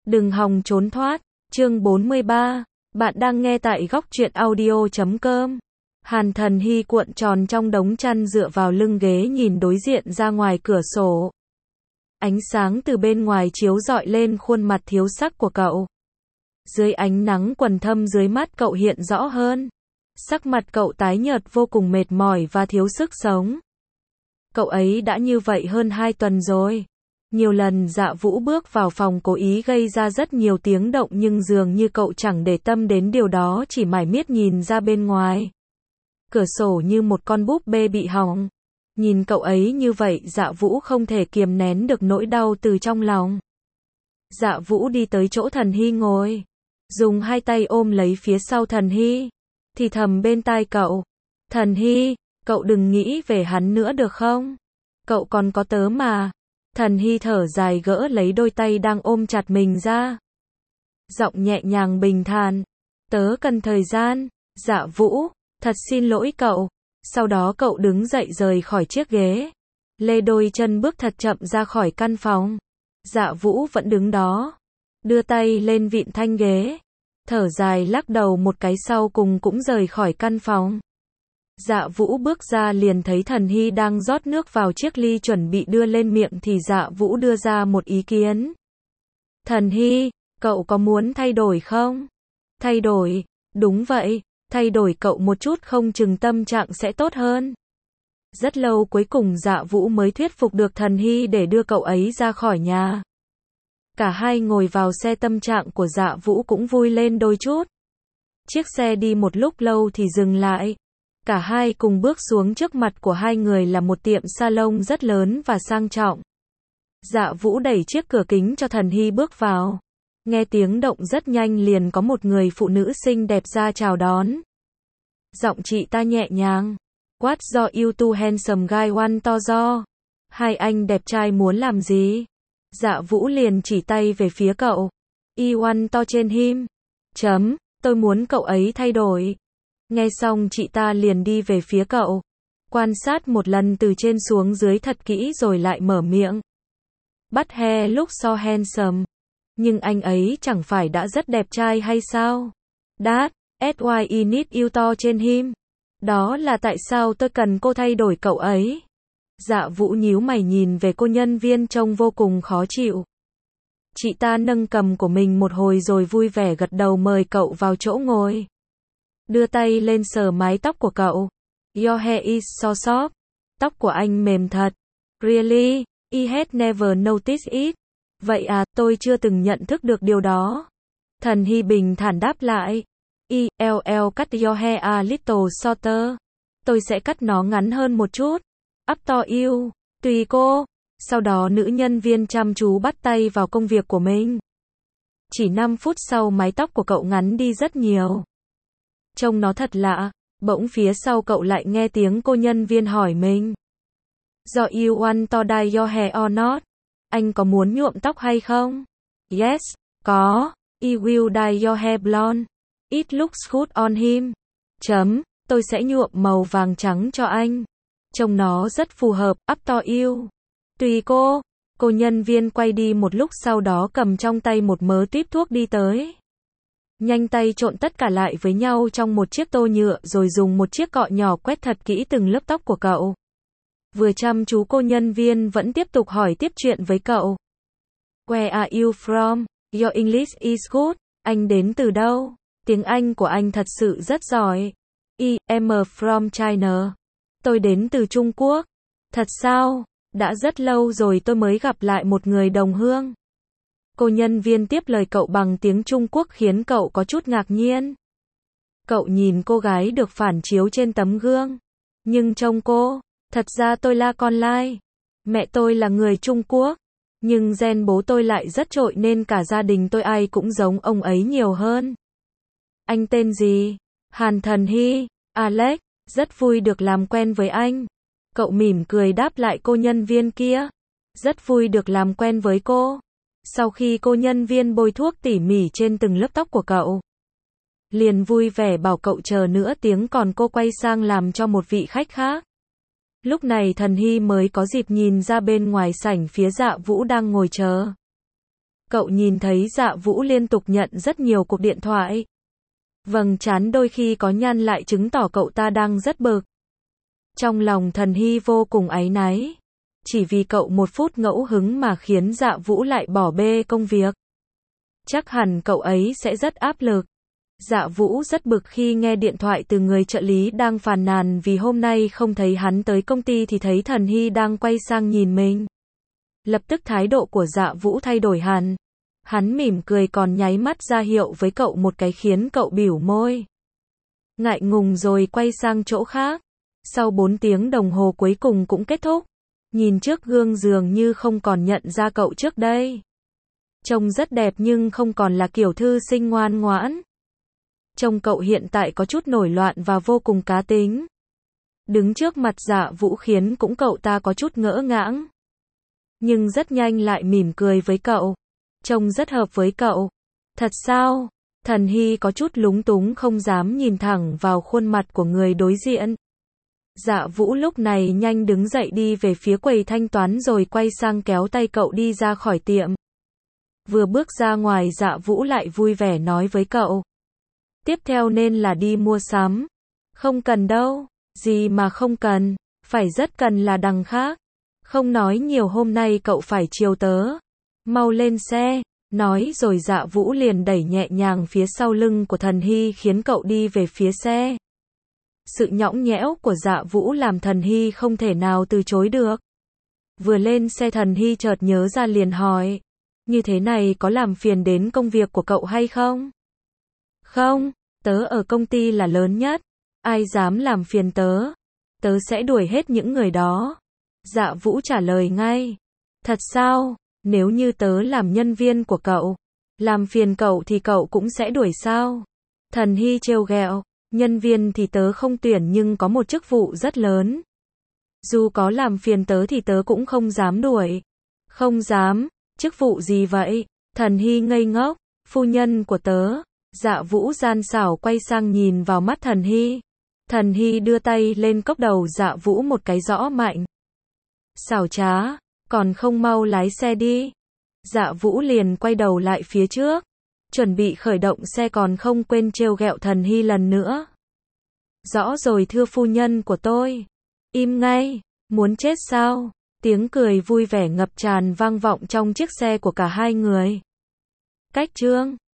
Đừng hòng trốn thoát. Chương 43. Bạn đang nghe tại góc truyện audio.com. Hàn Thần Hy cuộn tròn trong đống chăn dựa vào lưng ghế nhìn đối diện ra ngoài cửa sổ. Ánh sáng từ bên ngoài chiếu rọi lên khuôn mặt thiếu sắc của cậu. Dưới ánh nắng quầng thâm dưới mắt cậu hiện rõ hơn. Sắc mặt cậu tái nhợt vô cùng mệt mỏi và thiếu sức sống. Cậu ấy đã như vậy hơn 2 tuần rồi. Nhiều lần Dạ Vũ bước vào phòng cố ý gây ra rất nhiều tiếng động nhưng dường như cậu chẳng để tâm đến điều đó, chỉ mải miết nhìn ra bên ngoài. Cửa sổ như một con búp bê bị hỏng. Nhìn cậu ấy như vậy, Dạ Vũ không thể kiềm nén được nỗi đau từ trong lòng. Dạ Vũ đi tới chỗ Thần Hy ngồi, dùng hai tay ôm lấy phía sau Thần Hy, thì thầm bên tai cậu. Thần Hy, cậu đừng nghĩ về hắn nữa được không? Cậu còn có tớ mà. Thần Hy thở dài gỡ lấy đôi tay đang ôm chặt mình ra. Giọng nhẹ nhàng bình thản. Tớ cần thời gian. Dạ Vũ, thật xin lỗi cậu. Sau đó cậu đứng dậy rời khỏi chiếc ghế. Lê đôi chân bước thật chậm ra khỏi căn phòng. Dạ Vũ vẫn đứng đó. Đưa tay lên vịn thanh ghế. Thở dài lắc đầu một cái, sau cùng cũng rời khỏi căn phòng. Dạ Vũ bước ra liền thấy Thần Hy đang rót nước vào chiếc ly chuẩn bị đưa lên miệng thì Dạ Vũ đưa ra một ý kiến. Thần Hy, cậu có muốn thay đổi không? Thay đổi? Đúng vậy, thay đổi cậu một chút không chừng tâm trạng sẽ tốt hơn. Rất lâu cuối cùng Dạ Vũ mới thuyết phục được Thần Hy để đưa cậu ấy ra khỏi nhà. Cả hai ngồi vào xe, tâm trạng của Dạ Vũ cũng vui lên đôi chút. Chiếc xe đi một lúc lâu thì dừng lại. Cả hai cùng bước xuống, trước mặt của hai người là một tiệm salon rất lớn và sang trọng. Dạ Vũ đẩy chiếc cửa kính cho Thần Hy bước vào. Nghe tiếng động rất nhanh liền có một người phụ nữ xinh đẹp ra chào đón. Giọng chị ta nhẹ nhàng. What do you two handsome guy want to do? Hai anh đẹp trai muốn làm gì? Dạ Vũ liền chỉ tay về phía cậu. I want to change him. Tôi muốn cậu ấy thay đổi. Nghe xong chị ta liền đi về phía cậu. Quan sát một lần từ trên xuống dưới thật kỹ rồi lại mở miệng. But he looks so handsome. Nhưng anh ấy chẳng phải đã rất đẹp trai hay sao? That's why I need you to change him. Đó là tại sao tôi cần cô thay đổi cậu ấy. Dạ Vũ nhíu mày nhìn về cô nhân viên trông vô cùng khó chịu. Chị ta nâng cầm của mình một hồi rồi vui vẻ gật đầu mời cậu vào chỗ ngồi. Đưa tay lên sờ mái tóc của cậu. Your hair is so soft. Tóc của anh mềm thật. Really? I had never noticed it. Vậy à, tôi chưa từng nhận thức được điều đó. Thần Hy bình thản đáp lại. I'll cut your hair a little shorter. Tôi sẽ cắt nó ngắn hơn một chút. Up to you. Tùy cô. Sau đó nữ nhân viên chăm chú bắt tay vào công việc của mình. Chỉ 5 phút sau mái tóc của cậu ngắn đi rất nhiều. Trông nó thật lạ. Bỗng phía sau cậu lại nghe tiếng cô nhân viên hỏi mình. Do you want to dye your hair or not? Anh có muốn nhuộm tóc hay không? Yes, có. I will dye your hair blonde. It looks good on him. Tôi sẽ nhuộm màu vàng trắng cho anh. Trông nó rất phù hợp. Up to you. Tùy cô. Cô nhân viên quay đi một lúc, sau đó cầm trong tay một mớ tuýp thuốc đi tới. Nhanh tay trộn tất cả lại với nhau trong một chiếc tô nhựa rồi dùng một chiếc cọ nhỏ quét thật kỹ từng lớp tóc của cậu. Vừa chăm chú, cô nhân viên vẫn tiếp tục hỏi tiếp chuyện với cậu. Where are you from? Your English is good. Anh đến từ đâu? Tiếng Anh của anh thật sự rất giỏi. I'm from China. Tôi đến từ Trung Quốc. Thật sao? Đã rất lâu rồi tôi mới gặp lại một người đồng hương. Cô nhân viên tiếp lời cậu bằng tiếng Trung Quốc khiến cậu có chút ngạc nhiên. Cậu nhìn cô gái được phản chiếu trên tấm gương. Nhưng trông cô, thật ra tôi là con lai. Mẹ tôi là người Trung Quốc. Nhưng gen bố tôi lại rất trội nên cả gia đình tôi ai cũng giống ông ấy nhiều hơn. Anh tên gì? Hàn Thần Hy. Alex, rất vui được làm quen với anh. Cậu mỉm cười đáp lại cô nhân viên kia. Rất vui được làm quen với cô. Sau khi cô nhân viên bôi thuốc tỉ mỉ trên từng lớp tóc của cậu, liền vui vẻ bảo cậu chờ nửa tiếng, còn cô quay sang làm cho một vị khách khác. Lúc này Thần Hy mới có dịp nhìn ra bên ngoài sảnh phía Dạ Vũ đang ngồi chờ. Cậu nhìn thấy Dạ Vũ liên tục nhận rất nhiều cuộc điện thoại. Vầng trán đôi khi có nhăn lại chứng tỏ cậu ta đang rất bực. Trong lòng Thần Hy vô cùng áy náy. Chỉ vì cậu một phút ngẫu hứng mà khiến Dạ Vũ lại bỏ bê công việc. Chắc hẳn cậu ấy sẽ rất áp lực. Dạ Vũ rất bực khi nghe điện thoại từ người trợ lý đang phàn nàn vì hôm nay không thấy hắn tới công ty thì thấy Thần Hy đang quay sang nhìn mình. Lập tức thái độ của Dạ Vũ thay đổi hẳn. Hắn mỉm cười còn nháy mắt ra hiệu với cậu một cái khiến cậu bỉu môi. Ngại ngùng rồi quay sang chỗ khác. Sau 4 tiếng đồng hồ cuối cùng cũng kết thúc. Nhìn trước gương dường như không còn nhận ra cậu trước đây. Trông rất đẹp nhưng không còn là kiểu thư sinh ngoan ngoãn. Trông cậu hiện tại có chút nổi loạn và vô cùng cá tính. Đứng trước mặt Dạ Vũ khiến cũng cậu ta có chút ngỡ ngãng. Nhưng rất nhanh lại mỉm cười với cậu. Trông rất hợp với cậu. Thật sao? Thần Hy có chút lúng túng không dám nhìn thẳng vào khuôn mặt của người đối diện. Dạ Vũ lúc này nhanh đứng dậy đi về phía quầy thanh toán rồi quay sang kéo tay cậu đi ra khỏi tiệm. Vừa bước ra ngoài Dạ Vũ lại vui vẻ nói với cậu. Tiếp theo nên là đi mua sắm. Không cần đâu. Gì mà không cần. Phải rất cần là đằng khác. Không nói nhiều hôm nay cậu phải chiều tớ. Mau lên xe. Nói rồi Dạ Vũ liền đẩy nhẹ nhàng phía sau lưng của Thần Hy khiến cậu đi về phía xe. Sự nhõng nhẽo của Dạ Vũ làm Thần Hy không thể nào từ chối được. Vừa lên xe Thần Hy chợt nhớ ra liền hỏi. Như thế này có làm phiền đến công việc của cậu hay không? Không, tớ ở công ty là lớn nhất. Ai dám làm phiền tớ? Tớ sẽ đuổi hết những người đó. Dạ Vũ trả lời ngay. Thật sao? Nếu như tớ làm nhân viên của cậu, làm phiền cậu thì cậu cũng sẽ đuổi sao? Thần Hy trêu ghẹo. Nhân viên thì tớ không tuyển nhưng có một chức vụ rất lớn. Dù có làm phiền tớ thì tớ cũng không dám đuổi. Không dám, chức vụ gì vậy? Thần Hy ngây ngốc, phu nhân của tớ. Dạ Vũ gian xảo quay sang nhìn vào mắt Thần Hy. Thần Hy đưa tay lên cốc đầu Dạ Vũ một cái rõ mạnh. Xảo trá, còn không mau lái xe đi. Dạ Vũ liền quay đầu lại phía trước. Chuẩn bị khởi động xe còn không quên trêu ghẹo Thần Hy lần nữa. Rõ rồi thưa phu nhân của tôi. Im ngay, muốn chết sao? Tiếng cười vui vẻ ngập tràn vang vọng trong chiếc xe của cả hai người. Cách chương